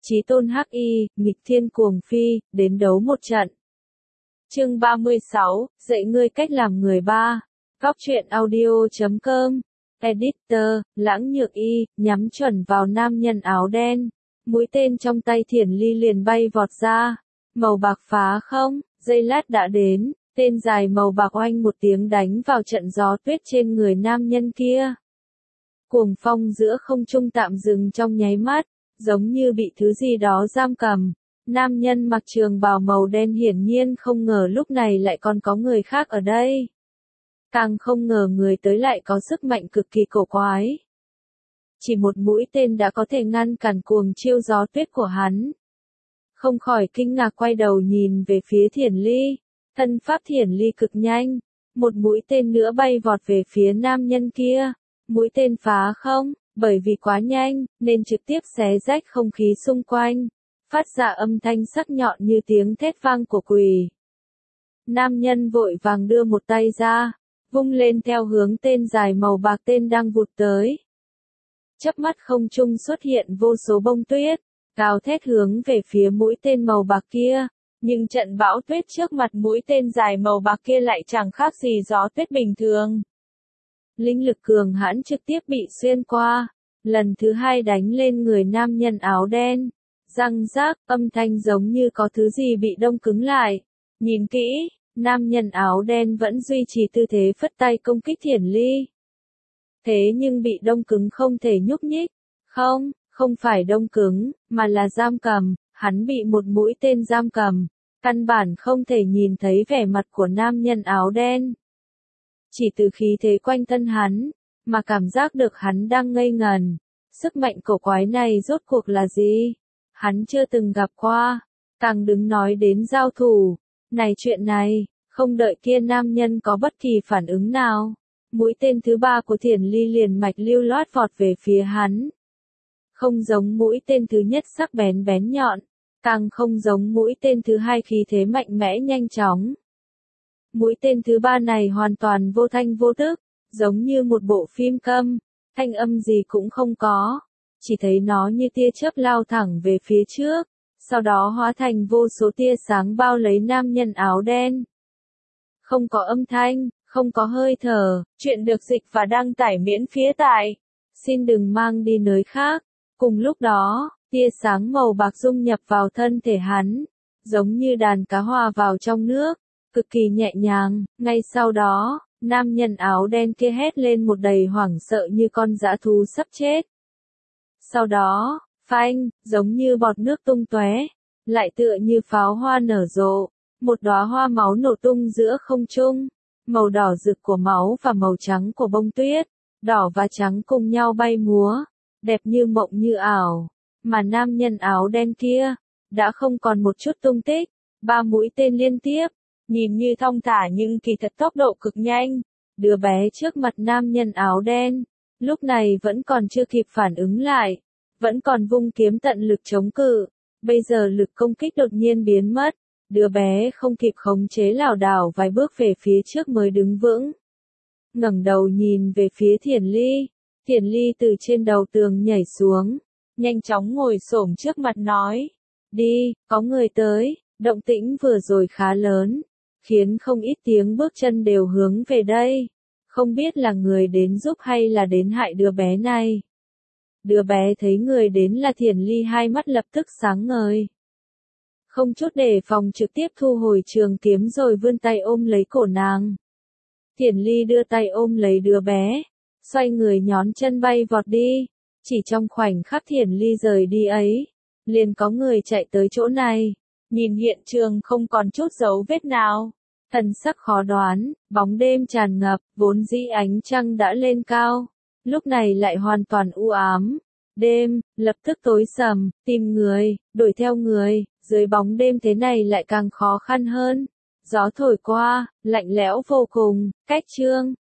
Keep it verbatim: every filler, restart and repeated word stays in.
Chí tôn hắc y, nghịch thiên cuồng phi, đến đấu một trận. Chương ba mươi sáu, dạy ngươi cách làm người ba. Góc truyện audio chấm com. Editor, Lãng Nhược Y, nhắm chuẩn vào nam nhân áo đen. Mũi tên trong tay Thiển Ly liền bay vọt ra. Màu bạc phá không, giây lát đã đến, tên dài màu bạc oanh một tiếng đánh vào trận gió tuyết trên người nam nhân kia. Cuồng phong giữa không trung tạm dừng trong nháy mắt, giống như bị thứ gì đó giam cầm. Nam nhân mặc trường bào màu đen hiển nhiên không ngờ lúc này lại còn có người khác ở đây. Càng không ngờ người tới lại có sức mạnh cực kỳ cổ quái. Chỉ một mũi tên đã có thể ngăn cản cuồng chiêu gió tuyết của hắn. Không khỏi kinh ngạc quay đầu nhìn về phía Thiển Ly. Thân pháp Thiển Ly cực nhanh. Một mũi tên nữa bay vọt về phía nam nhân kia. Mũi tên phá không, bởi vì quá nhanh, nên trực tiếp xé rách không khí xung quanh. Phát ra âm thanh sắc nhọn như tiếng thét vang của quỷ. Nam nhân vội vàng đưa một tay ra, vung lên theo hướng tên dài màu bạc tên đang vụt tới. Chớp mắt không trung xuất hiện vô số bông tuyết, gào thét hướng về phía mũi tên màu bạc kia, nhưng trận bão tuyết trước mặt mũi tên dài màu bạc kia lại chẳng khác gì gió tuyết bình thường. Linh lực cường hãn trực tiếp bị xuyên qua, lần thứ hai đánh lên người nam nhân áo đen. Răng rác, âm thanh giống như có thứ gì bị đông cứng lại. Nhìn kỹ, nam nhân áo đen vẫn duy trì tư thế phất tay công kích Thiển Ly. Thế nhưng bị đông cứng không thể nhúc nhích. Không, không phải đông cứng, mà là giam cầm, hắn bị một mũi tên giam cầm. Căn bản không thể nhìn thấy vẻ mặt của nam nhân áo đen. Chỉ từ khí thế quanh thân hắn, mà cảm giác được hắn đang ngây ngần. Sức mạnh cổ quái này rốt cuộc là gì? Hắn chưa từng gặp qua, càng đừng nói đến giao thủ. Này chuyện này, không đợi kia nam nhân có bất kỳ phản ứng nào. Mũi tên thứ ba của Thiển Ly liền mạch lưu loát vọt về phía hắn. Không giống mũi tên thứ nhất sắc bén bén nhọn, càng không giống mũi tên thứ hai khí thế mạnh mẽ nhanh chóng. Mũi tên thứ ba này hoàn toàn vô thanh vô tức, giống như một bộ phim câm, thanh âm gì cũng không có. Chỉ thấy nó như tia chớp lao thẳng về phía trước, sau đó hóa thành vô số tia sáng bao lấy nam nhân áo đen. Không có âm thanh, không có hơi thở, chuyện được dịch và đăng tải miễn phí tại. Xin đừng mang đi nơi khác. Cùng lúc đó, tia sáng màu bạc dung nhập vào thân thể hắn, giống như đàn cá hòa vào trong nước, cực kỳ nhẹ nhàng. Ngay sau đó, nam nhân áo đen kia hét lên một đầy hoảng sợ như con dã thú sắp chết. Sau đó, phanh, giống như bọt nước tung tóe, lại tựa như pháo hoa nở rộ, một đóa hoa máu nổ tung giữa không trung, màu đỏ rực của máu và màu trắng của bông tuyết, đỏ và trắng cùng nhau bay múa, đẹp như mộng như ảo, mà nam nhân áo đen kia, đã không còn một chút tung tích, ba mũi tên liên tiếp, nhìn như thong thả nhưng kỳ thật tốc độ cực nhanh, đứa bé trước mặt nam nhân áo đen. Lúc này vẫn còn chưa kịp phản ứng lại, vẫn còn vung kiếm tận lực chống cự, bây giờ lực công kích đột nhiên biến mất, đứa bé không kịp khống chế lảo đảo vài bước về phía trước mới đứng vững. Ngẩng đầu nhìn về phía Thiển Ly, Thiển Ly từ trên đầu tường nhảy xuống, nhanh chóng ngồi xổm trước mặt nói, đi, có người tới, động tĩnh vừa rồi khá lớn, khiến không ít tiếng bước chân đều hướng về đây. Không biết là người đến giúp hay là đến hại đứa bé này. Đứa bé thấy người đến là Thiển Ly hai mắt lập tức sáng ngời. Không chút đề phòng trực tiếp thu hồi trường kiếm rồi vươn tay ôm lấy cổ nàng. Thiển Ly đưa tay ôm lấy đứa bé, xoay người nhón chân bay vọt đi. Chỉ trong khoảnh khắc Thiển Ly rời đi ấy, liền có người chạy tới chỗ này. Nhìn hiện trường không còn chút dấu vết nào. Thần sắc khó đoán, bóng đêm tràn ngập, vốn dĩ ánh trăng đã lên cao, lúc này lại hoàn toàn u ám. Đêm, lập tức tối sầm, tìm người, đuổi theo người, dưới bóng đêm thế này lại càng khó khăn hơn. Gió thổi qua, lạnh lẽo vô cùng, cách chương,